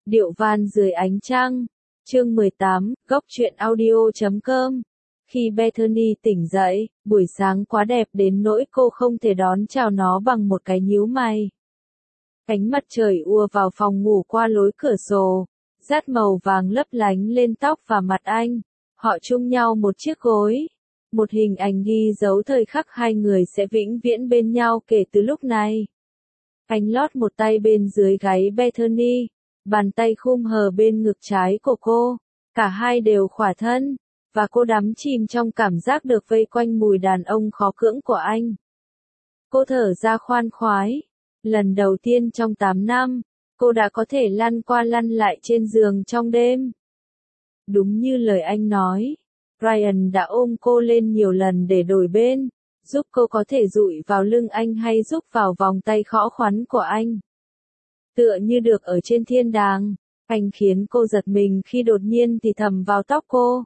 Điệu van dưới ánh trăng. Chương 18, góc truyện audio.com. Khi Bethany tỉnh dậy, buổi sáng quá đẹp đến nỗi cô không thể đón chào nó bằng một cái nhíu mày. Ánh mặt trời ùa vào phòng ngủ qua lối cửa sổ, dát màu vàng lấp lánh lên tóc và mặt anh. Họ chung nhau một chiếc gối. Một hình ảnh ghi dấu thời khắc hai người sẽ vĩnh viễn bên nhau kể từ lúc này. Anh lót một tay bên dưới gáy Bethany, bàn tay khum hờ bên ngực trái của cô. Cả hai đều khỏa thân, và cô đắm chìm trong cảm giác được vây quanh mùi đàn ông khó cưỡng của anh. Cô thở ra khoan khoái. Lần đầu tiên trong 8 năm, cô đã có thể lăn qua lăn lại trên giường trong đêm. Đúng như lời anh nói, Ryan đã ôm cô lên nhiều lần để đổi bên, giúp cô có thể dụi vào lưng anh hay giúp vào vòng tay khõ khoắn của anh. Tựa như được ở trên thiên đàng, anh khiến cô giật mình khi đột nhiên thì thầm vào tóc cô.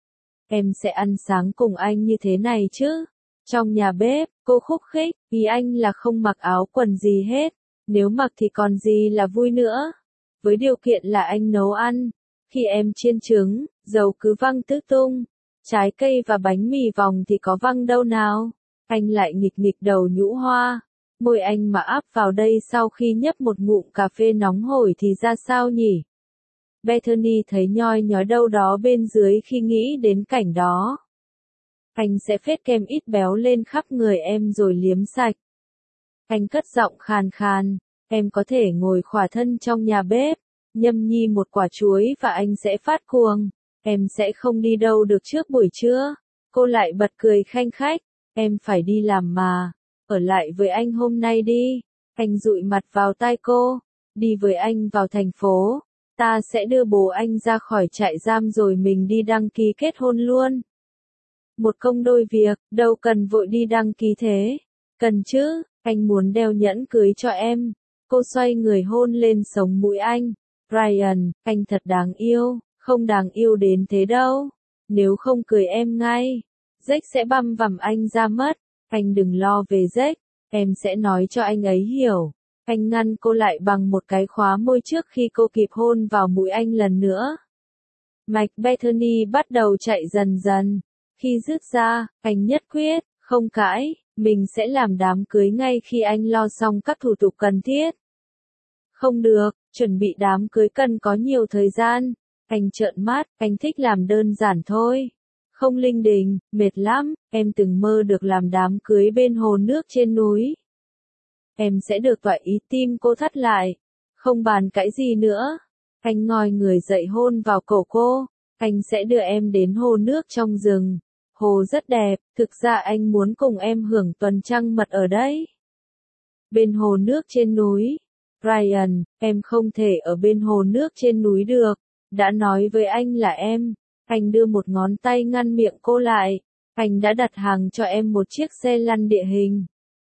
Em sẽ ăn sáng cùng anh như thế này chứ? Trong nhà bếp, cô khúc khích, ý anh là không mặc áo quần gì hết, nếu mặc thì còn gì là vui nữa. Với điều kiện là anh nấu ăn, khi em chiên trứng, dầu cứ văng tứ tung, trái cây và bánh mì vòng thì có văng đâu nào. Anh lại nghịch nghịch đầu nhũ hoa, môi anh mà áp vào đây sau khi nhấp một ngụm cà phê nóng hổi thì ra sao nhỉ? Bethany thấy nhoi nhói đâu đó bên dưới khi nghĩ đến cảnh đó. Anh sẽ phết kem ít béo lên khắp người em rồi liếm sạch. Anh cất giọng khàn khàn, em có thể ngồi khỏa thân trong nhà bếp, nhâm nhi một quả chuối và anh sẽ phát cuồng. Em sẽ không đi đâu được trước buổi trưa. Cô lại bật cười khanh khách, em phải đi làm mà, ở lại với anh hôm nay đi. Anh dụi mặt vào tai cô, đi với anh vào thành phố, ta sẽ đưa bố anh ra khỏi trại giam rồi mình đi đăng ký kết hôn luôn. Một công đôi việc, đâu cần vội đi đăng ký thế. Cần chứ, anh muốn đeo nhẫn cưới cho em. Cô xoay người hôn lên sống mũi anh. Ryan, anh thật đáng yêu, không đáng yêu đến thế đâu. Nếu không cười em ngay, Jack sẽ băm vằm anh ra mất. Anh đừng lo về Jack, em sẽ nói cho anh ấy hiểu. Anh ngăn cô lại bằng một cái khóa môi trước khi cô kịp hôn vào mũi anh lần nữa. Mạch Bethany bắt đầu chạy dần dần. Khi dứt ra, anh nhất quyết, không cãi, mình sẽ làm đám cưới ngay khi anh lo xong các thủ tục cần thiết. Không được, chuẩn bị đám cưới cần có nhiều thời gian. Anh trợn mắt, anh thích làm đơn giản thôi. Không linh đình, mệt lắm, em từng mơ được làm đám cưới bên hồ nước trên núi. Em sẽ được tọa ý tim cô thắt lại. Không bàn cãi gì nữa. Anh ngoi người dậy hôn vào cổ cô. Anh sẽ đưa em đến hồ nước trong rừng. Hồ rất đẹp, thực ra anh muốn cùng em hưởng tuần trăng mật ở đấy. Bên hồ nước trên núi. Ryan, em không thể ở bên hồ nước trên núi được. Đã nói với anh là em. Anh đưa một ngón tay ngăn miệng cô lại. Anh đã đặt hàng cho em một chiếc xe lăn địa hình.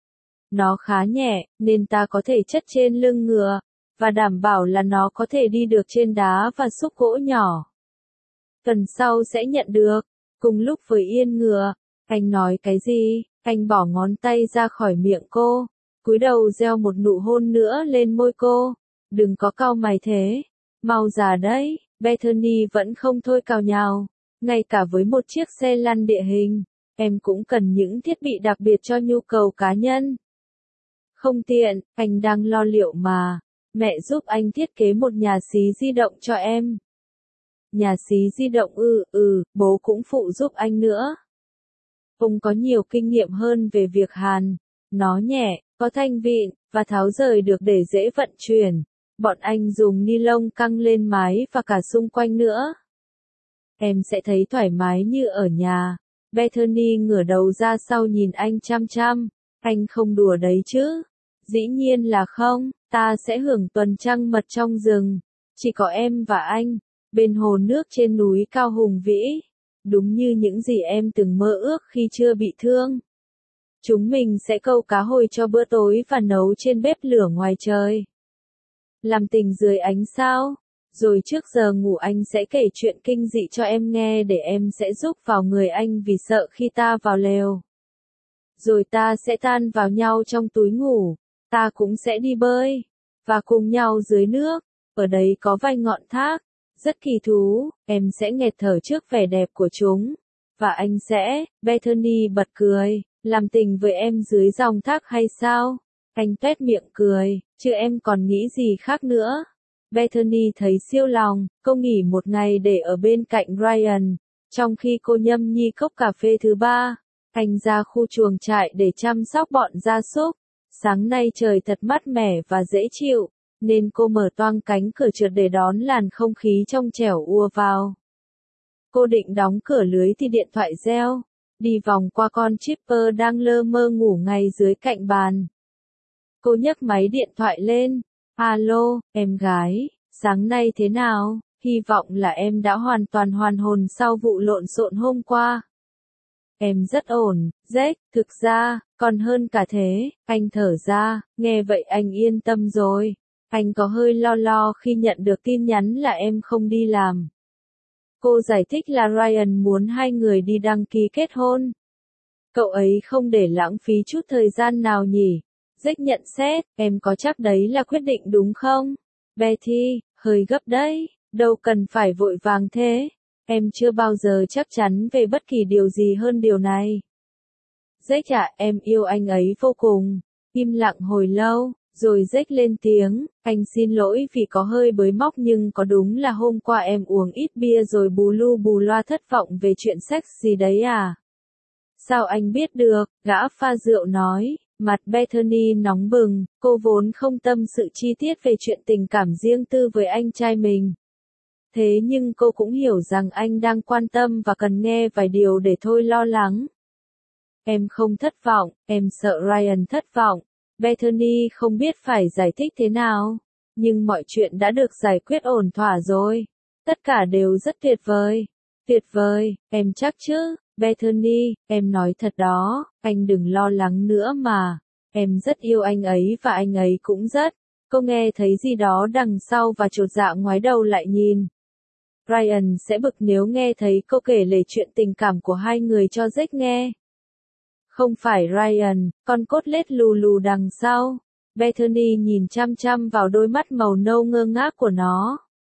Nó khá nhẹ, nên ta có thể chất trên lưng ngựa, và đảm bảo là nó có thể đi được trên đá và xúc gỗ nhỏ. Tuần sau sẽ nhận được. Cùng lúc với yên ngựa, anh nói cái gì? Anh bỏ ngón tay ra khỏi miệng cô, cúi đầu gieo một nụ hôn nữa lên môi cô. Đừng có cau mày thế, mau già đấy. Bethany vẫn không thôi cào nhào. Ngay cả với một chiếc xe lăn địa hình, em cũng cần những thiết bị đặc biệt cho nhu cầu cá nhân. Không tiện, anh đang lo liệu mà. Mẹ giúp anh thiết kế một nhà xí di động cho em. Nhà xí di động bố cũng phụ giúp anh nữa. Ông có nhiều kinh nghiệm hơn về việc hàn. Nó nhẹ, có thanh vịn, và tháo rời được để dễ vận chuyển. Bọn anh dùng ni lông căng lên mái và cả xung quanh nữa. Em sẽ thấy thoải mái như ở nhà. Bethany ngửa đầu ra sau nhìn anh chăm chăm. Anh không đùa đấy chứ? Dĩ nhiên là không, ta sẽ hưởng tuần trăng mật trong rừng. Chỉ có em và anh, bên hồ nước trên núi cao hùng vĩ. Đúng như những gì em từng mơ ước khi chưa bị thương. Chúng mình sẽ câu cá hồi cho bữa tối và nấu trên bếp lửa ngoài trời. Làm tình dưới ánh sao. Rồi trước giờ ngủ anh sẽ kể chuyện kinh dị cho em nghe để em sẽ giúp vào người anh vì sợ khi ta vào lều. Rồi ta sẽ tan vào nhau trong túi ngủ. Ta cũng sẽ đi bơi. Và cùng nhau dưới nước. Ở đấy có vài ngọn thác, rất kỳ thú, em sẽ nghẹt thở trước vẻ đẹp của chúng. Và anh sẽ, Bethany bật cười, làm tình với em dưới dòng thác hay sao? Anh tuét miệng cười, chứ em còn nghĩ gì khác nữa. Bethany thấy siêu lòng, cô nghỉ một ngày để ở bên cạnh Ryan, trong khi cô nhâm nhi cốc cà phê thứ ba. Anh ra khu chuồng trại để chăm sóc bọn gia súc. Sáng nay trời thật mát mẻ và dễ chịu, nên cô mở toang cánh cửa trượt để đón làn không khí trong trẻo ùa vào. Cô định đóng cửa lưới thì điện thoại reo, đi vòng qua con Chipper đang lơ mơ ngủ ngay dưới cạnh bàn. Cô nhấc máy điện thoại lên, alo, em gái, sáng nay thế nào? Hy vọng là em đã hoàn toàn hoàn hồn sau vụ lộn xộn hôm qua. Em rất ổn, Jack, thực ra, còn hơn cả thế, anh thở ra, nghe vậy anh yên tâm rồi. Anh có hơi lo khi nhận được tin nhắn là em không đi làm. Cô giải thích là Ryan muốn hai người đi đăng ký kết hôn. Cậu ấy không để lãng phí chút thời gian nào nhỉ? Jack nhận xét, em có chắc đấy là quyết định đúng không? Betty, hơi gấp đấy, đâu cần phải vội vàng thế. Em chưa bao giờ chắc chắn về bất kỳ điều gì hơn điều này. Jack ạ, em yêu anh ấy vô cùng. Im lặng hồi lâu, rồi Jack lên tiếng, anh xin lỗi vì có hơi bới móc nhưng có đúng là hôm qua em uống ít bia rồi bù lu bù loa thất vọng về chuyện sex gì đấy à? Sao anh biết được, gã pha rượu nói, mặt Bethany nóng bừng, cô vốn không tâm sự chi tiết về chuyện tình cảm riêng tư với anh trai mình. Thế nhưng cô cũng hiểu rằng anh đang quan tâm và cần nghe vài điều để thôi lo lắng. Em không thất vọng, em sợ Ryan thất vọng. Bethany không biết phải giải thích thế nào. Nhưng mọi chuyện đã được giải quyết ổn thỏa rồi. Tất cả đều rất tuyệt vời. Tuyệt vời, em chắc chứ, Bethany, em nói thật đó, anh đừng lo lắng nữa mà. Em rất yêu anh ấy và anh ấy cũng rất. Cô nghe thấy gì đó đằng sau và chột dạ ngoái đầu lại nhìn. Ryan sẽ bực nếu nghe thấy cô kể lể chuyện tình cảm của hai người cho Jack nghe. Không phải Ryan, con cốt lết lù lù đằng sau. Bethany nhìn chăm chăm vào đôi mắt màu nâu ngơ ngác của nó.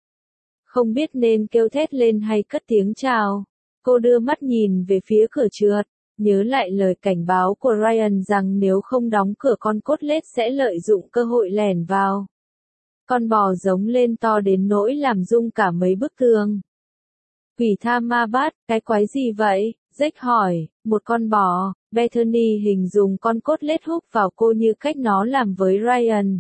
Không biết nên kêu thét lên hay cất tiếng chào. Cô đưa mắt nhìn về phía cửa trượt, nhớ lại lời cảnh báo của Ryan rằng nếu không đóng cửa con cốt lết sẽ lợi dụng cơ hội lẻn vào. Con bò giống lên to đến nỗi làm rung cả mấy bức tường. Quỷ tha ma bát, cái quái gì vậy? Jack hỏi, một con bò. Bethany hình dung con cốt lết húc vào cô như cách nó làm với Ryan.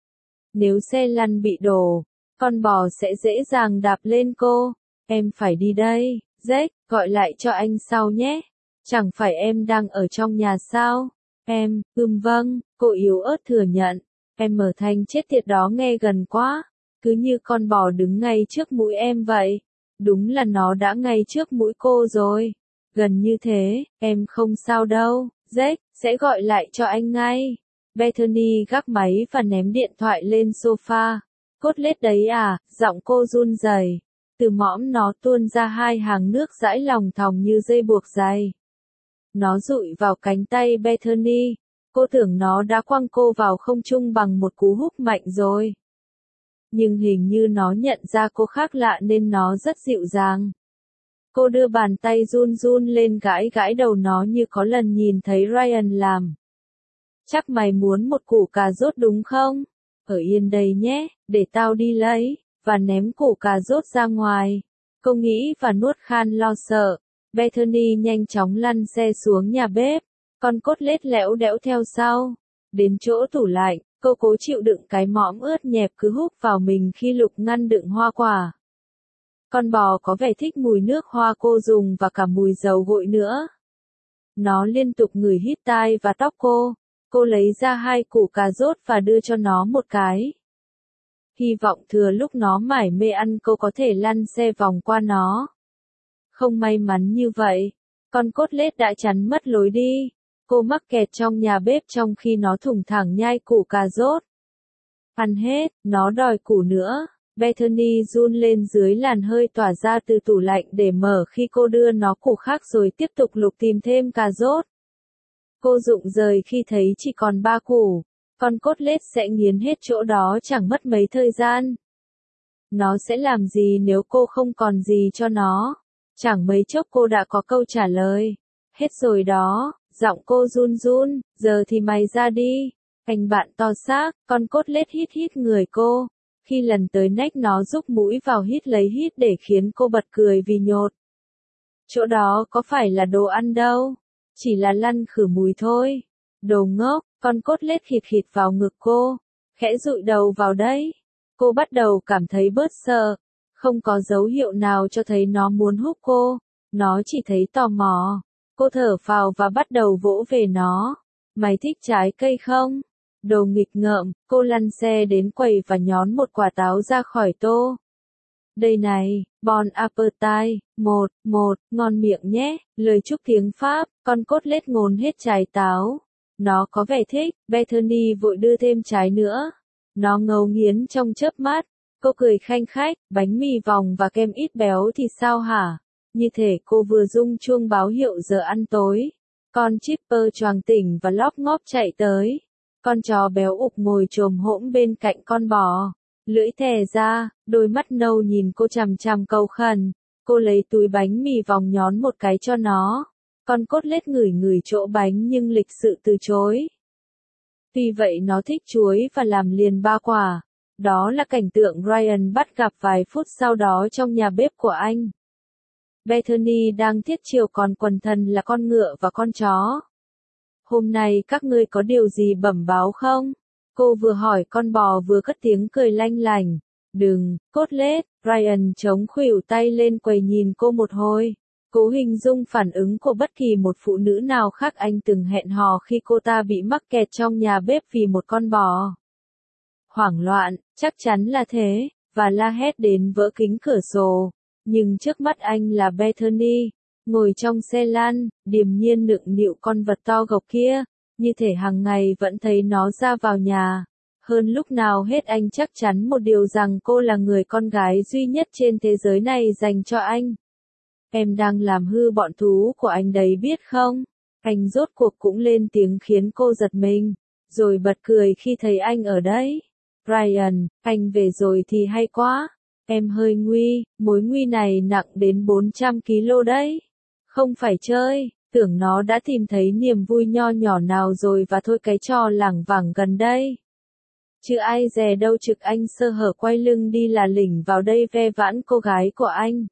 Nếu xe lăn bị đổ, con bò sẽ dễ dàng đạp lên cô. Em phải đi đây, Jack, gọi lại cho anh sau nhé. Chẳng phải em đang ở trong nhà sao? Em, vâng, cô yếu ớt thừa nhận. Em mở thanh chết tiệt đó nghe gần quá. Cứ như con bò đứng ngay trước mũi em vậy. Đúng là nó đã ngay trước mũi cô rồi. Gần như thế, em không sao đâu, Jack, sẽ gọi lại cho anh ngay. Bethany gác máy và ném điện thoại lên sofa. Cốt lết đấy à, giọng cô run rẩy. Từ mõm nó tuôn ra hai hàng nước dãi lòng thòng như dây buộc dây. Nó dụi vào cánh tay Bethany. Cô tưởng nó đã quăng cô vào không trung bằng một cú húc mạnh rồi. Nhưng hình như nó nhận ra cô khác lạ nên nó rất dịu dàng. Cô đưa bàn tay run run lên gãi gãi đầu nó như có lần nhìn thấy Ryan làm. Chắc mày muốn một củ cà rốt đúng không? Ở yên đây nhé, để tao đi lấy, và ném củ cà rốt ra ngoài. Cô nghĩ và nuốt khan lo sợ. Bethany nhanh chóng lăn xe xuống nhà bếp. Con cốt lết lẽo đẽo theo sau. Đến chỗ tủ lạnh, cô cố chịu đựng cái mõm ướt nhẹp cứ húc vào mình khi Lục ngăn đựng hoa quả. Con bò có vẻ thích mùi nước hoa cô dùng và cả mùi dầu gội nữa. Nó liên tục ngửi hít tai và tóc cô. Cô lấy ra hai củ cà rốt và đưa cho nó một cái. Hy vọng thừa lúc nó mải mê ăn cô có thể lăn xe vòng qua nó. Không may mắn như vậy. Con cốt lết đã chắn mất lối đi. Cô mắc kẹt trong nhà bếp trong khi nó thủng thẳng nhai củ cà rốt. Ăn hết, nó đòi củ nữa. Bethany run lên dưới làn hơi tỏa ra từ tủ lạnh để mở khi cô đưa nó củ khác rồi tiếp tục lục tìm thêm cà rốt. Cô rụng rời khi thấy chỉ còn 3 củ. Con cốt lết sẽ nghiến hết chỗ đó chẳng mất mấy thời gian. Nó sẽ làm gì nếu cô không còn gì cho nó? Chẳng mấy chốc cô đã có câu trả lời. Hết rồi đó, giọng cô run run, giờ thì mày ra đi. Anh bạn to xác, con cốt lết hít hít người cô. Khi lần tới nách nó rúc mũi vào hít lấy hít để khiến cô bật cười vì nhột. Chỗ đó có phải là đồ ăn đâu, chỉ là lăn khử mùi thôi. Đồ ngốc, con cốt lết khịt khịt vào ngực cô, khẽ dụi đầu vào đấy. Cô bắt đầu cảm thấy bớt sợ, không có dấu hiệu nào cho thấy nó muốn hút cô, nó chỉ thấy tò mò. Cô thở phào và bắt đầu vỗ về nó. Mày thích trái cây không? Đồ nghịch ngợm, cô lăn xe đến quầy và nhón một quả táo ra khỏi tô. Đây này, bon appetit, một, ngon miệng nhé, lời chúc tiếng Pháp, con cốt lết ngốn hết trái táo. Nó có vẻ thích, Bethany vội đưa thêm trái nữa. Nó ngấu nghiến trong chớp mắt, cô cười khanh khách, bánh mì vòng và kem ít béo thì sao hả? Như thể cô vừa rung chuông báo hiệu giờ ăn tối. Con Chipper choàng tỉnh và lóp ngóp chạy tới. Con chó béo ục ngồi chồm hổm bên cạnh con bò. Lưỡi thè ra, đôi mắt nâu nhìn cô chằm chằm cầu khẩn. Cô lấy túi bánh mì vòng nhón một cái cho nó. Con cốt lết ngửi ngửi chỗ bánh nhưng lịch sự từ chối. Vì vậy nó thích chuối và làm liền 3 quả. Đó là cảnh tượng Ryan bắt gặp vài phút sau đó trong nhà bếp của anh. Bethany đang thiết chiều còn quần thần là con ngựa và con chó. Hôm nay các ngươi có điều gì bẩm báo không? Cô vừa hỏi con bò vừa cất tiếng cười lanh lảnh. Đừng, cốt lết, Ryan chống khuỷu tay lên quầy nhìn cô một hồi. Cố hình dung phản ứng của bất kỳ một phụ nữ nào khác anh từng hẹn hò khi cô ta bị mắc kẹt trong nhà bếp vì một con bò. Hoảng loạn, chắc chắn là thế, và la hét đến vỡ kính cửa sổ. Nhưng trước mắt anh là Bethany, ngồi trong xe lăn, điềm nhiên nựng nịu con vật to gộc kia, như thể hàng ngày vẫn thấy nó ra vào nhà. Hơn lúc nào hết anh chắc chắn một điều rằng cô là người con gái duy nhất trên thế giới này dành cho anh. Em đang làm hư bọn thú của anh đấy biết không? Anh rốt cuộc cũng lên tiếng khiến cô giật mình, rồi bật cười khi thấy anh ở đấy. Ryan, anh về rồi thì hay quá. Em hơi nguy, mối nguy này nặng đến 400 kg đấy. Không phải chơi, tưởng nó đã tìm thấy niềm vui nho nhỏ nào rồi và thôi cái trò lảng vảng gần đây. Chứ ai dè đâu trực anh sơ hở quay lưng đi là lỉnh vào đây ve vãn cô gái của anh.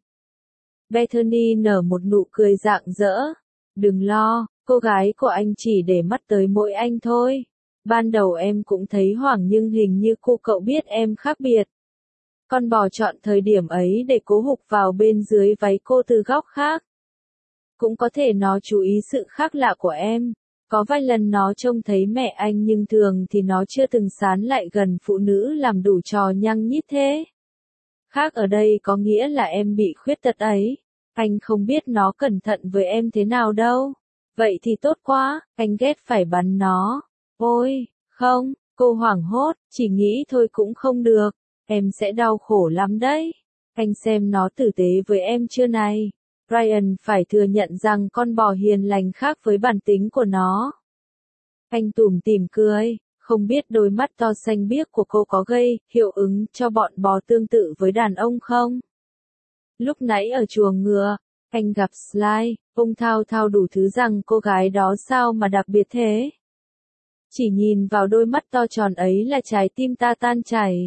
Bethany nở một nụ cười rạng rỡ. Đừng lo, cô gái của anh chỉ để mắt tới mỗi anh thôi. Ban đầu em cũng thấy hoảng nhưng hình như cô cậu biết em khác biệt. Con bò chọn thời điểm ấy để cố hục vào bên dưới váy cô từ góc khác. Cũng có thể nó chú ý sự khác lạ của em. Có vài lần nó trông thấy mẹ anh nhưng thường thì nó chưa từng sán lại gần phụ nữ làm đủ trò nhăng nhít thế. Khác ở đây có nghĩa là em bị khuyết tật ấy. Anh không biết nó cẩn thận với em thế nào đâu. Vậy thì tốt quá, anh ghét phải bắn nó. Ôi, không, cô hoảng hốt, chỉ nghĩ thôi cũng không được. Em sẽ đau khổ lắm đấy. Anh xem nó tử tế với em chưa này. Ryan phải thừa nhận rằng con bò hiền lành khác với bản tính của nó. Anh tủm tỉm cười, không biết đôi mắt to xanh biếc của cô có gây hiệu ứng cho bọn bò tương tự với đàn ông không? Lúc nãy ở chuồng ngựa, anh gặp Sly, ông thao thao đủ thứ rằng cô gái đó sao mà đặc biệt thế. Chỉ nhìn vào đôi mắt to tròn ấy là trái tim ta tan chảy.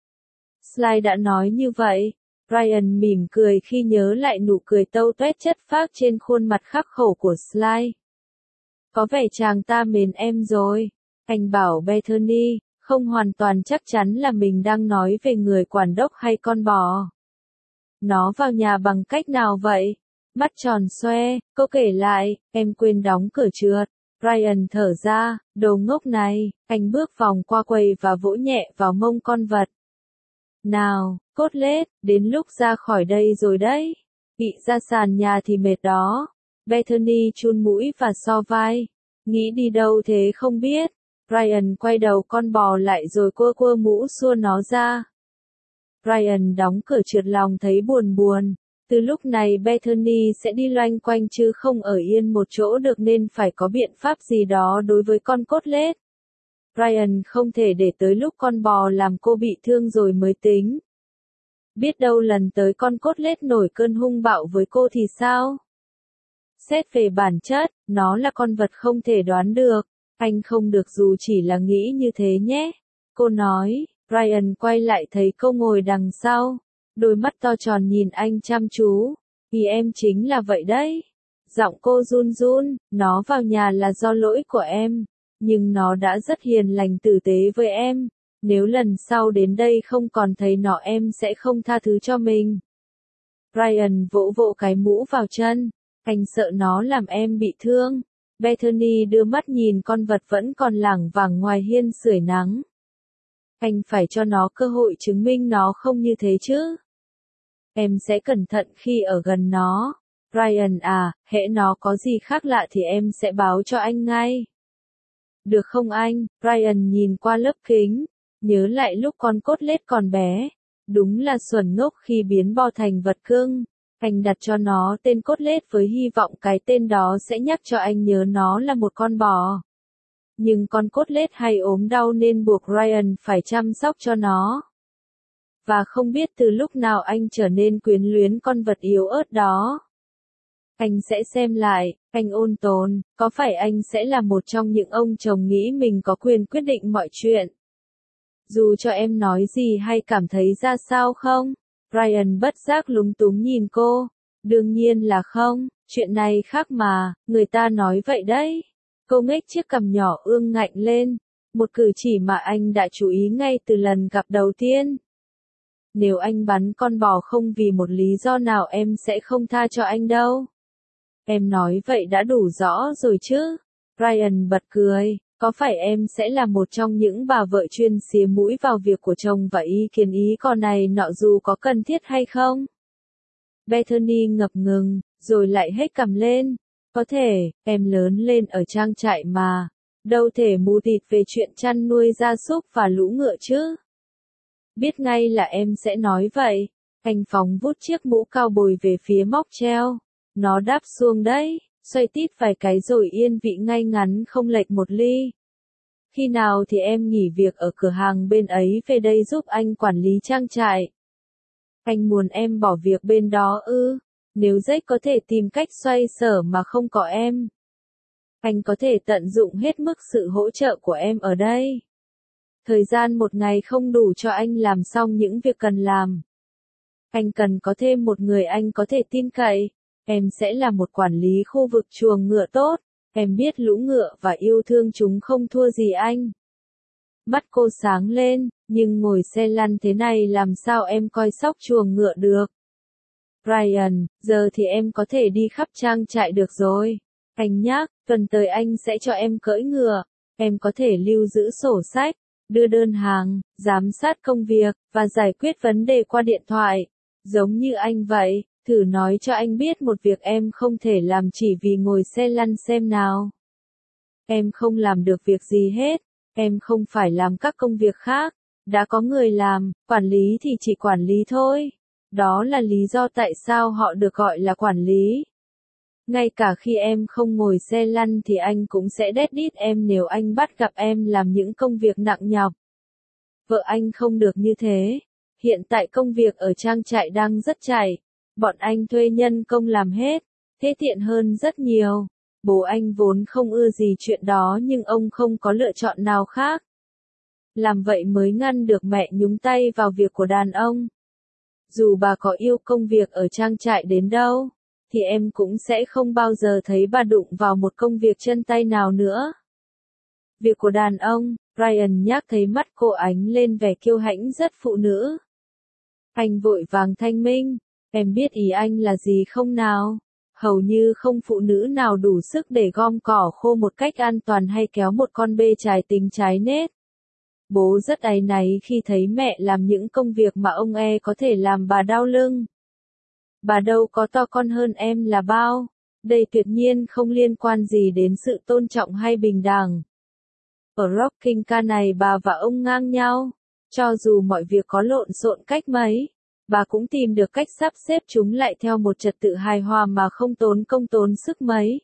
Sly đã nói như vậy. Ryan mỉm cười khi nhớ lại nụ cười tâu tuét chất phác trên khuôn mặt khắc khẩu của Sly. Có vẻ chàng ta mến em rồi. Anh bảo Bethany, không hoàn toàn chắc chắn là mình đang nói về người quản đốc hay con bò. Nó vào nhà bằng cách nào vậy? Mắt tròn xoe, cô kể lại, em quên đóng cửa trượt. Ryan thở ra, đồ ngốc này, anh bước vòng qua quầy và vỗ nhẹ vào mông con vật. Nào, cốt lết, đến lúc ra khỏi đây rồi đấy. Bị ra sàn nhà thì mệt đó. Bethany chun mũi và so vai. Nghĩ đi đâu thế không biết. Ryan quay đầu con bò lại rồi quơ quơ mũ xua nó ra. Ryan đóng cửa trượt lòng thấy buồn buồn. Từ lúc này Bethany sẽ đi loanh quanh chứ không ở yên một chỗ được nên phải có biện pháp gì đó đối với con cốt lết. Ryan không thể để tới lúc con bò làm cô bị thương rồi mới tính. Biết đâu lần tới con cốt lết nổi cơn hung bạo với cô thì sao? Xét về bản chất, nó là con vật không thể đoán được. Anh không được dù chỉ là nghĩ như thế nhé. Cô nói, Ryan quay lại thấy cô ngồi đằng sau. Đôi mắt to tròn nhìn anh chăm chú. Ý em chính là vậy đấy. Giọng cô run run, nó vào nhà là do lỗi của em. Nhưng nó đã rất hiền lành tử tế với em. Nếu lần sau đến đây không còn thấy nó em sẽ không tha thứ cho mình. Ryan vỗ vỗ cái mũ vào chân. Anh sợ nó làm em bị thương. Bethany đưa mắt nhìn con vật vẫn còn lảng vảng ngoài hiên sưởi nắng. Anh phải cho nó cơ hội chứng minh nó không như thế chứ. Em sẽ cẩn thận khi ở gần nó. Ryan à, hễ nó có gì khác lạ thì em sẽ báo cho anh ngay. Được không anh? Ryan nhìn qua lớp kính. Nhớ lại lúc con cốt lết còn bé. Đúng là xuẩn ngốc khi biến bò thành vật cưng. Anh đặt cho nó tên cốt lết với hy vọng cái tên đó sẽ nhắc cho anh nhớ nó là một con bò. Nhưng con cốt lết hay ốm đau nên buộc Ryan phải chăm sóc cho nó. Và không biết từ lúc nào anh trở nên quyến luyến con vật yếu ớt đó. Anh sẽ xem lại, anh ôn tồn, có phải anh sẽ là một trong những ông chồng nghĩ mình có quyền quyết định mọi chuyện? Dù cho em nói gì hay cảm thấy ra sao không? Ryan bất giác lúng túng nhìn cô. Đương nhiên là không, chuyện này khác mà, người ta nói vậy đấy. Cô ngếch chiếc cằm nhỏ ương ngạnh lên. Một cử chỉ mà anh đã chú ý ngay từ lần gặp đầu tiên. Nếu anh bắn con bò không vì một lý do nào em sẽ không tha cho anh đâu. Em nói vậy đã đủ rõ rồi chứ. Ryan bật cười. Có phải em sẽ là một trong những bà vợ chuyên xía mũi vào việc của chồng và ý kiến ý con này nọ dù có cần thiết hay không? Bethany ngập ngừng, rồi lại hết cằm lên. Có thể, em lớn lên ở trang trại mà. Đâu thể mù tịt về chuyện chăn nuôi gia súc và lũ ngựa chứ. Biết ngay là em sẽ nói vậy. Anh phóng vút chiếc mũ cao bồi về phía móc treo. Nó đáp xuông đấy, xoay tít vài cái rồi yên vị ngay ngắn không lệch một ly. Khi nào thì em nghỉ việc ở cửa hàng bên ấy về đây giúp anh quản lý trang trại? Anh muốn em bỏ việc bên đó ư? Nếu Jack có thể tìm cách xoay sở mà không có em. Anh có thể tận dụng hết mức sự hỗ trợ của em ở đây. Thời gian một ngày không đủ cho anh làm xong những việc cần làm. Anh cần có thêm một người anh có thể tin cậy. Em sẽ là một quản lý khu vực chuồng ngựa tốt. Em biết lũ ngựa và yêu thương chúng không thua gì anh. Mắt cô sáng lên, nhưng ngồi xe lăn thế này làm sao em coi sóc chuồng ngựa được? Ryan, giờ thì em có thể đi khắp trang trại được rồi. Anh nhắc, tuần tới anh sẽ cho em cưỡi ngựa. Em có thể lưu giữ sổ sách, đưa đơn hàng, giám sát công việc, và giải quyết vấn đề qua điện thoại. Giống như anh vậy. Thử nói cho anh biết một việc em không thể làm chỉ vì ngồi xe lăn xem nào. Em không làm được việc gì hết. Em không phải làm các công việc khác. Đã có người làm, quản lý thì chỉ quản lý thôi. Đó là lý do tại sao họ được gọi là quản lý. Ngay cả khi em không ngồi xe lăn thì anh cũng sẽ deadbeat em nếu anh bắt gặp em làm những công việc nặng nhọc. Vợ anh không được như thế. Hiện tại công việc ở trang trại đang rất chảy. Bọn anh thuê nhân công làm hết, thế tiện hơn rất nhiều. Bố anh vốn không ưa gì chuyện đó nhưng ông không có lựa chọn nào khác. Làm vậy mới ngăn được mẹ nhúng tay vào việc của đàn ông. Dù bà có yêu công việc ở trang trại đến đâu, thì em cũng sẽ không bao giờ thấy bà đụng vào một công việc chân tay nào nữa. Việc của đàn ông, Ryan nhắc thấy mắt cô ánh lên vẻ kiêu hãnh rất phụ nữ. Anh vội vàng thanh minh. Em biết ý anh là gì không nào? Hầu như không phụ nữ nào đủ sức để gom cỏ khô một cách an toàn hay kéo một con bê trái tính trái nết. Bố rất áy náy khi thấy mẹ làm những công việc mà ông có thể làm bà đau lưng. Bà đâu có to con hơn em là bao. Đây tuyệt nhiên không liên quan gì đến sự tôn trọng hay bình đẳng. Ở Rocking ca này bà và ông ngang nhau. Cho dù mọi việc có lộn xộn cách mấy, bà cũng tìm được cách sắp xếp chúng lại theo một trật tự hài hòa mà không tốn công tốn sức mấy.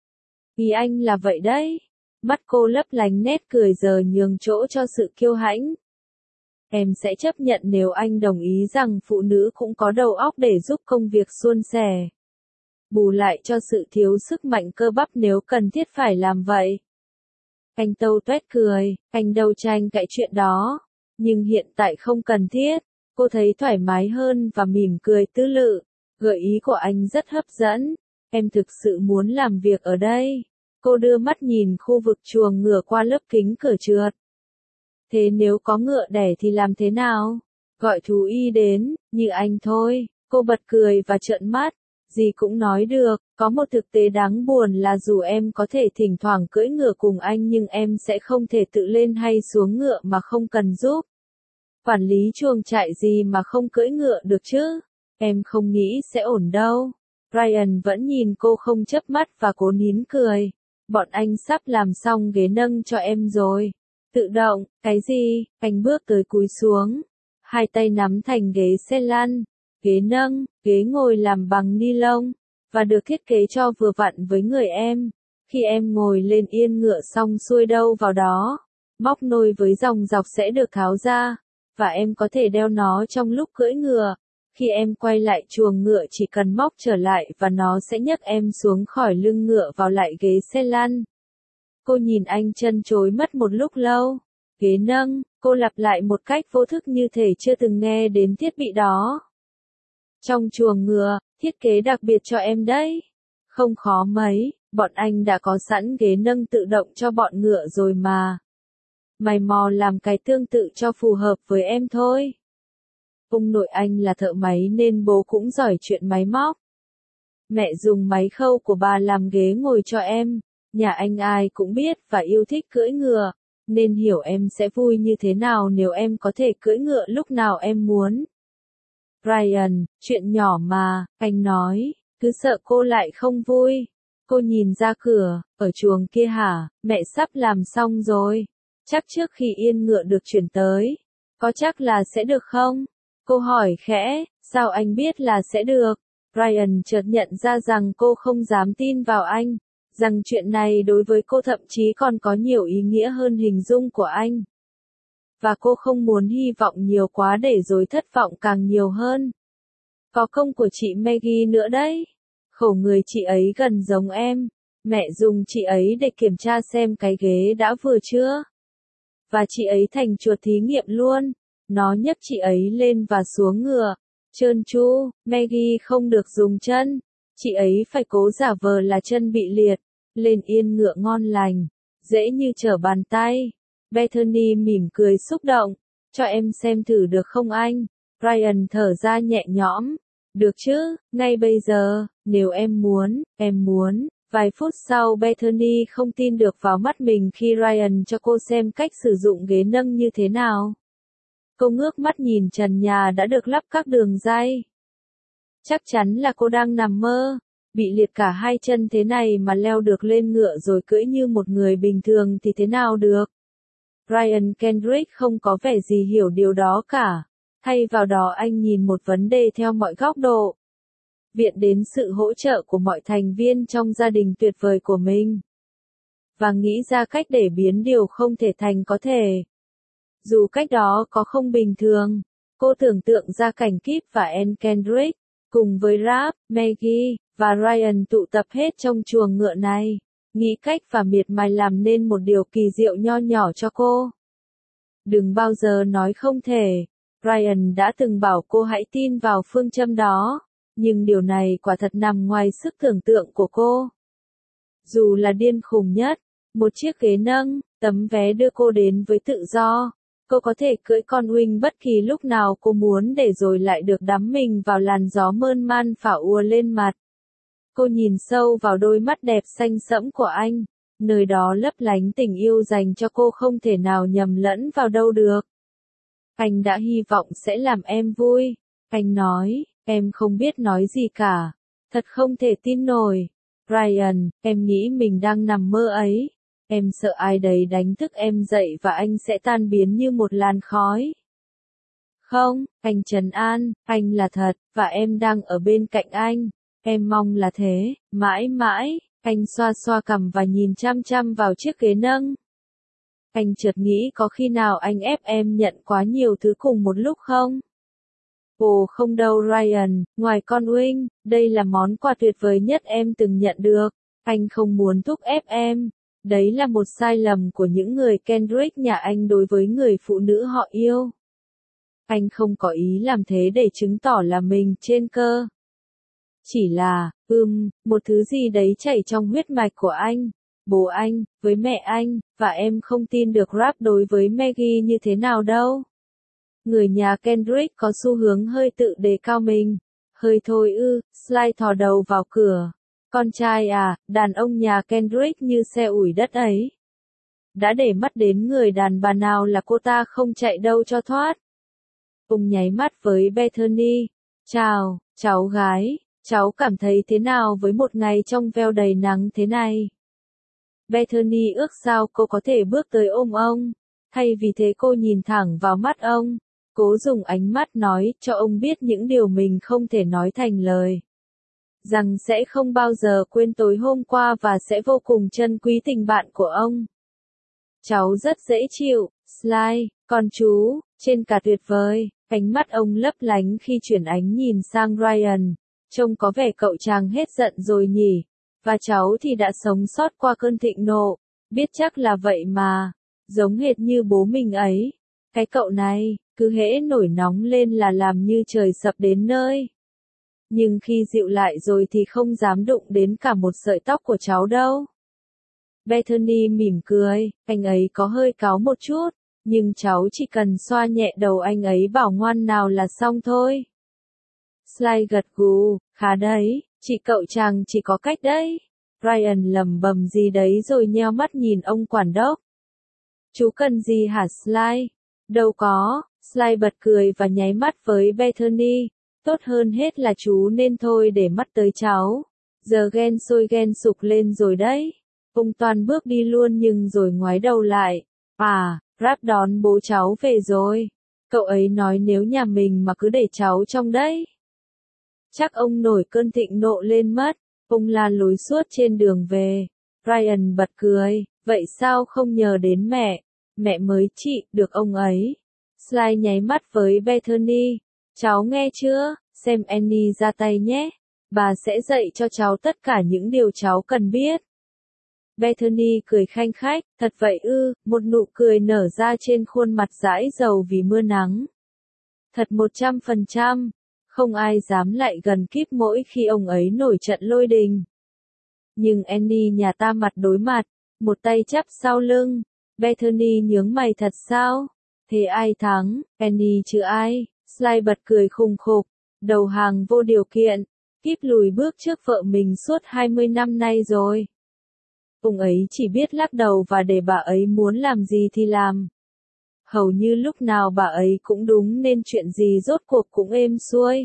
Ý anh là vậy đấy. Mắt cô lấp lánh nét cười giờ nhường chỗ cho sự kiêu hãnh. Em sẽ chấp nhận nếu anh đồng ý rằng phụ nữ cũng có đầu óc để giúp công việc suôn sẻ. Bù lại cho sự thiếu sức mạnh cơ bắp nếu cần thiết phải làm vậy. Anh tâu tuét cười, anh đâu tranh cãi chuyện đó. Nhưng hiện tại không cần thiết. Cô thấy thoải mái hơn và mỉm cười tư lự. Gợi ý của anh rất hấp dẫn. Em thực sự muốn làm việc ở đây. Cô đưa mắt nhìn khu vực chuồng ngựa qua lớp kính cửa trượt. Thế nếu có ngựa đẻ thì làm thế nào? Gọi thú y đến, như anh thôi. Cô bật cười và trợn mắt. Gì cũng nói được, có một thực tế đáng buồn là dù em có thể thỉnh thoảng cưỡi ngựa cùng anh nhưng em sẽ không thể tự lên hay xuống ngựa mà không cần giúp. Quản lý chuồng trại gì mà không cưỡi ngựa được chứ? Em không nghĩ sẽ ổn đâu. Ryan vẫn nhìn cô không chớp mắt và cố nín cười. Bọn anh sắp làm xong ghế nâng cho em rồi. Tự động, cái gì? Anh bước tới cúi xuống. Hai tay nắm thành ghế xe lăn. Ghế nâng, ghế ngồi làm bằng ni lông. Và được thiết kế cho vừa vặn với người em. Khi em ngồi lên yên ngựa xong xuôi đâu vào đó. Móc nôi với dòng dọc sẽ được tháo ra. Và em có thể đeo nó trong lúc cưỡi ngựa. Khi em quay lại chuồng ngựa chỉ cần móc trở lại và nó sẽ nhấc em xuống khỏi lưng ngựa vào lại ghế xe lăn. Cô nhìn anh trân trối mất một lúc lâu. Ghế nâng, cô lặp lại một cách vô thức như thể chưa từng nghe đến thiết bị đó. Trong chuồng ngựa, thiết kế đặc biệt cho em đấy. Không khó mấy, bọn anh đã có sẵn ghế nâng tự động cho bọn ngựa rồi mà. Mày mò làm cái tương tự cho phù hợp với em thôi. Ông nội anh là thợ máy nên bố cũng giỏi chuyện máy móc. Mẹ dùng máy khâu của bà làm ghế ngồi cho em. Nhà anh ai cũng biết và yêu thích cưỡi ngựa, nên hiểu em sẽ vui như thế nào nếu em có thể cưỡi ngựa lúc nào em muốn. Ryan, chuyện nhỏ mà, anh nói, cứ sợ cô lại không vui. Cô nhìn ra cửa, ở chuồng kia hả, mẹ sắp làm xong rồi. Chắc trước khi yên ngựa được chuyển tới. Có chắc là sẽ được không? Cô hỏi khẽ, sao anh biết là sẽ được? Ryan chợt nhận ra rằng cô không dám tin vào anh. Rằng chuyện này đối với cô thậm chí còn có nhiều ý nghĩa hơn hình dung của anh. Và cô không muốn hy vọng nhiều quá để rồi thất vọng càng nhiều hơn. Có công của chị Maggie nữa đấy. Khổ người chị ấy gần giống em. Mẹ dùng chị ấy để kiểm tra xem cái ghế đã vừa chưa. Và chị ấy thành chuột thí nghiệm luôn. Nó nhấc chị ấy lên và xuống ngựa. Trơn tru, Maggie không được dùng chân. Chị ấy phải cố giả vờ là chân bị liệt. Lên yên ngựa ngon lành. Dễ như trở bàn tay. Bethany mỉm cười xúc động. Cho em xem thử được không anh? Ryan thở ra nhẹ nhõm. Được chứ, ngay bây giờ, nếu em muốn, em muốn. Vài phút sau Bethany không tin được vào mắt mình khi Ryan cho cô xem cách sử dụng ghế nâng như thế nào. Cô ngước mắt nhìn trần nhà đã được lắp các đường ray. Chắc chắn là cô đang nằm mơ. Bị liệt cả hai chân thế này mà leo được lên ngựa rồi cưỡi như một người bình thường thì thế nào được? Ryan Kendrick không có vẻ gì hiểu điều đó cả. Thay vào đó anh nhìn một vấn đề theo mọi góc độ. Viện đến sự hỗ trợ của mọi thành viên trong gia đình tuyệt vời của mình. Và nghĩ ra cách để biến điều không thể thành có thể. Dù cách đó có không bình thường, cô tưởng tượng ra cảnh Kip và Ann Kendrick, cùng với Rap, Maggie, và Ryan tụ tập hết trong chuồng ngựa này, nghĩ cách và miệt mài làm nên một điều kỳ diệu nho nhỏ cho cô. Đừng bao giờ nói không thể. Ryan đã từng bảo cô hãy tin vào phương châm đó, nhưng điều này quả thật nằm ngoài sức tưởng tượng của cô. Dù là điên khùng nhất, một chiếc ghế nâng, tấm vé đưa cô đến với tự do. Cô có thể cưỡi con Wing bất kỳ lúc nào cô muốn để rồi lại được đắm mình vào làn gió mơn man phả ùa lên mặt. Cô nhìn sâu vào đôi mắt đẹp xanh sẫm của anh, nơi đó lấp lánh tình yêu dành cho cô không thể nào nhầm lẫn vào đâu được. Anh đã hy vọng sẽ làm em vui. Anh nói, em không biết nói gì cả. Thật không thể tin nổi. Ryan, em nghĩ mình đang nằm mơ ấy. Em sợ ai đấy đánh thức em dậy và anh sẽ tan biến như một làn khói. Không, anh trấn an, anh là thật, và em đang ở bên cạnh anh. Em mong là thế, mãi mãi. Anh xoa xoa cằm và nhìn chăm chăm vào chiếc ghế nâng. Anh chợt nghĩ có khi nào anh ép em nhận quá nhiều thứ cùng một lúc không? Ồ không đâu Ryan, ngoài con wing, đây là món quà tuyệt vời nhất em từng nhận được. Anh không muốn thúc ép em. Đấy là một sai lầm của những người Kendrick nhà anh đối với người phụ nữ họ yêu. Anh không có ý làm thế để chứng tỏ là mình trên cơ. Chỉ là, một thứ gì đấy chảy trong huyết mạch của anh, bố anh, với mẹ anh, và em không tin được rap đối với Maggie như thế nào đâu. Người nhà Kendrick có xu hướng hơi tự đề cao mình. Hơi thôi Sly thò đầu vào cửa. Con trai à, đàn ông nhà Kendrick như xe ủi đất ấy. Đã để mắt đến người đàn bà nào là cô ta không chạy đâu cho thoát. Ông nháy mắt với Bethany. Chào, cháu gái, cháu cảm thấy thế nào với một ngày trong veo đầy nắng thế này? Bethany ước sao cô có thể bước tới ôm ông. Thay vì thế cô nhìn thẳng vào mắt ông. Cố dùng ánh mắt nói cho ông biết những điều mình không thể nói thành lời. Rằng sẽ không bao giờ quên tối hôm qua và sẽ vô cùng trân quý tình bạn của ông. Cháu rất dễ chịu, Sly, con chú, trên cả tuyệt vời. Ánh mắt ông lấp lánh khi chuyển ánh nhìn sang Ryan. Trông có vẻ cậu chàng hết giận rồi nhỉ. Và cháu thì đã sống sót qua cơn thịnh nộ. Biết chắc là vậy mà. Giống hệt như bố mình ấy. Cái cậu này, cứ hễ nổi nóng lên là làm như trời sập đến nơi. Nhưng khi dịu lại rồi thì không dám đụng đến cả một sợi tóc của cháu đâu. Bethany mỉm cười, anh ấy có hơi cáu một chút, nhưng cháu chỉ cần xoa nhẹ đầu anh ấy bảo ngoan nào là xong thôi. Sly gật gù, khá đấy, chị cậu chàng chỉ có cách đấy. Ryan lẩm bẩm gì đấy rồi nheo mắt nhìn ông quản đốc. Chú cần gì hả Sly? Đâu có, Sly bật cười và nháy mắt với Bethany. Tốt hơn hết là chú nên thôi để mắt tới cháu. Giờ ghen sôi ghen sục lên rồi đấy. Ông Toàn bước đi luôn nhưng rồi ngoái đầu lại. À, Rap đón bố cháu về rồi. Cậu ấy nói nếu nhà mình mà cứ để cháu trong đấy. Chắc ông nổi cơn thịnh nộ lên mất. Ông la lối suốt trên đường về. Ryan bật cười. Vậy sao không nhờ đến mẹ? Mẹ mới trị được ông ấy. Sly nháy mắt với Bethany. Cháu nghe chưa? Xem Annie ra tay nhé. Bà sẽ dạy cho cháu tất cả những điều cháu cần biết. Bethany cười khanh khách, thật vậy một nụ cười nở ra trên khuôn mặt dãi dầu vì mưa nắng. Thật 100%, không ai dám lại gần kíp mỗi khi ông ấy nổi trận lôi đình. Nhưng Annie nhà ta mặt đối mặt, một tay chắp sau lưng. Bethany nhướng mày thật sao? Thế ai thắng, Annie chứ ai? Sly bật cười khùng khục, đầu hàng vô điều kiện, kíp lùi bước trước vợ mình suốt 20 năm nay rồi. Ông ấy chỉ biết lắc đầu và để bà ấy muốn làm gì thì làm. Hầu như lúc nào bà ấy cũng đúng nên chuyện gì rốt cuộc cũng êm xuôi.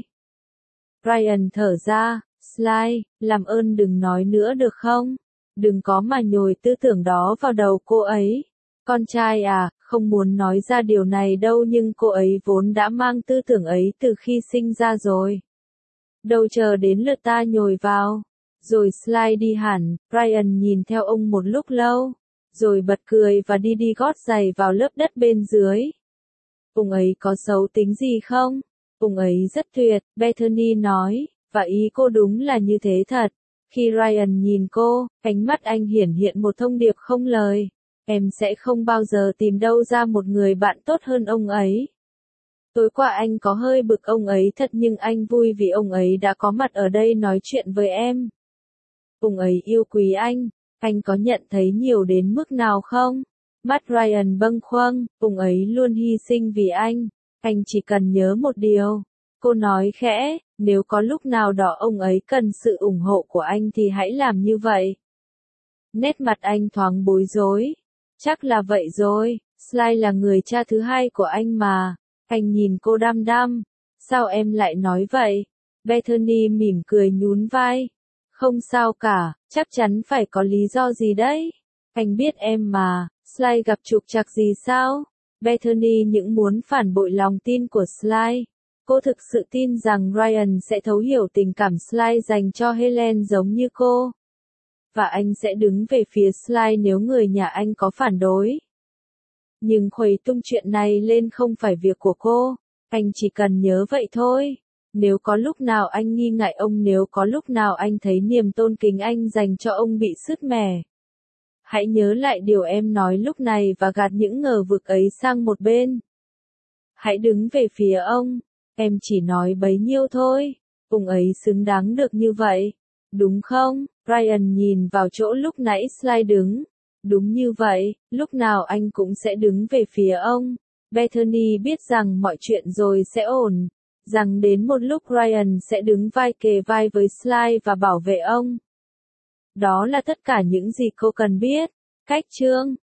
Ryan thở ra, Sly, làm ơn đừng nói nữa được không? Đừng có mà nhồi tư tưởng đó vào đầu cô ấy. Con trai à, không muốn nói ra điều này đâu nhưng cô ấy vốn đã mang tư tưởng ấy từ khi sinh ra rồi. Đâu chờ đến lượt ta nhồi vào. Rồi Sly đi hẳn, Ryan nhìn theo ông một lúc lâu, rồi bật cười và đi gót giày vào lớp đất bên dưới. Ông ấy có xấu tính gì không? Ông ấy rất tuyệt, Bethany nói, và ý cô đúng là như thế thật. Khi Ryan nhìn cô, ánh mắt anh hiển hiện một thông điệp không lời. Em sẽ không bao giờ tìm đâu ra một người bạn tốt hơn ông ấy. Tối qua anh có hơi bực ông ấy thật nhưng anh vui vì ông ấy đã có mặt ở đây nói chuyện với em. Ông ấy yêu quý anh có nhận thấy nhiều đến mức nào không? Mắt Ryan bâng khuâng, ông ấy luôn hy sinh vì anh chỉ cần nhớ một điều. Cô nói khẽ, nếu có lúc nào đó ông ấy cần sự ủng hộ của anh thì hãy làm như vậy. Nét mặt anh thoáng bối rối. Chắc là vậy rồi, Sly là người cha thứ hai của anh mà. Anh nhìn cô đăm đăm. Sao em lại nói vậy? Bethany mỉm cười nhún vai. Không sao cả, chắc chắn phải có lý do gì đấy. Anh biết em mà, Sly gặp trục trặc gì sao? Bethany những muốn phản bội lòng tin của Sly. Cô thực sự tin rằng Ryan sẽ thấu hiểu tình cảm Sly dành cho Helen giống như cô. Và anh sẽ đứng về phía Sly nếu người nhà anh có phản đối. Nhưng khuấy tung chuyện này lên không phải việc của cô. Anh chỉ cần nhớ vậy thôi. Nếu có lúc nào anh nghi ngại ông, nếu có lúc nào anh thấy niềm tôn kính anh dành cho ông bị sứt mẻ, hãy nhớ lại điều em nói lúc này và gạt những ngờ vực ấy sang một bên. Hãy đứng về phía ông. Em chỉ nói bấy nhiêu thôi. Ông ấy xứng đáng được như vậy. Đúng không? Ryan nhìn vào chỗ lúc nãy Sly đứng. Đúng như vậy, lúc nào anh cũng sẽ đứng về phía ông. Bethany biết rằng mọi chuyện rồi sẽ ổn. Rằng đến một lúc Ryan sẽ đứng vai kề vai với Sly và bảo vệ ông. Đó là tất cả những gì cô cần biết. Cách chương